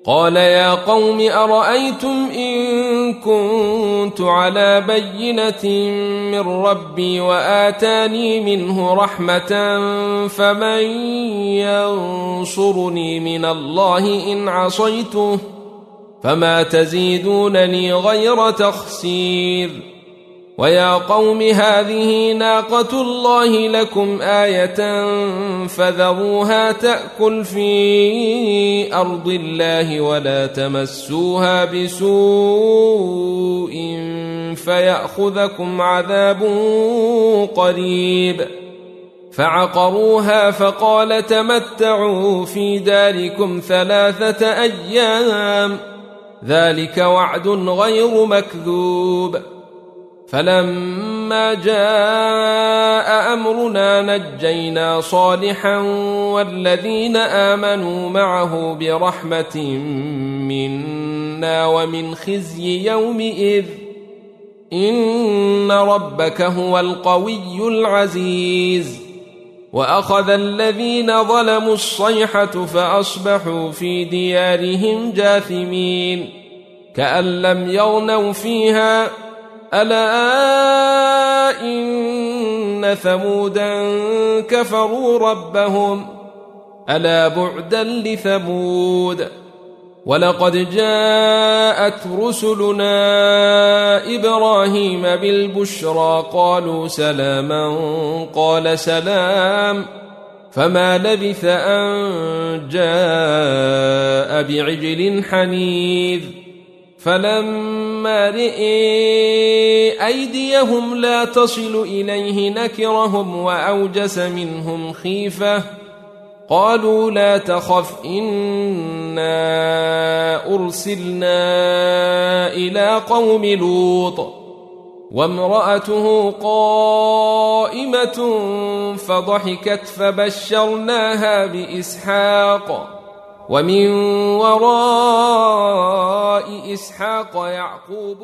قال يا قوم أرأيتم إن كنت على بينة من ربي وآتاني منه رحمة فمن ينصرني من الله إن عصيته فما تزيدونني غير تخسير ويا قوم هذه ناقة الله لكم آية فذروها تأكل في أرض الله ولا تمسوها بسوء فيأخذكم عذاب قريب فعقروها فقال تمتعوا في داركم 3 أيام ذلك وعد غير مكذوب فلما جاء أمرنا نجينا صالحا والذين آمنوا معه برحمة منا ومن خزي يومئذ إن ربك هو القوي العزيز وأخذ الذين ظلموا الصيحة فأصبحوا في ديارهم جاثمين كأن لم يغنوا فيها ألا إن ثمودا كفروا ربهم ألا بعدا لثمود ولقد جاءت رسلنا إبراهيم بالبشرى قالوا سلاما قال سلام فما لبث أن جاء بعجل حنيذ فلما رئي أيديهم لا تصل إليه نكرهم وأوجس منهم خيفة قالوا لا تخف إنا أرسلنا إلى قوم لوط وامرأته قائمة فضحكت فبشرناها بإسحاق ومن وراء إسحاق يعقوب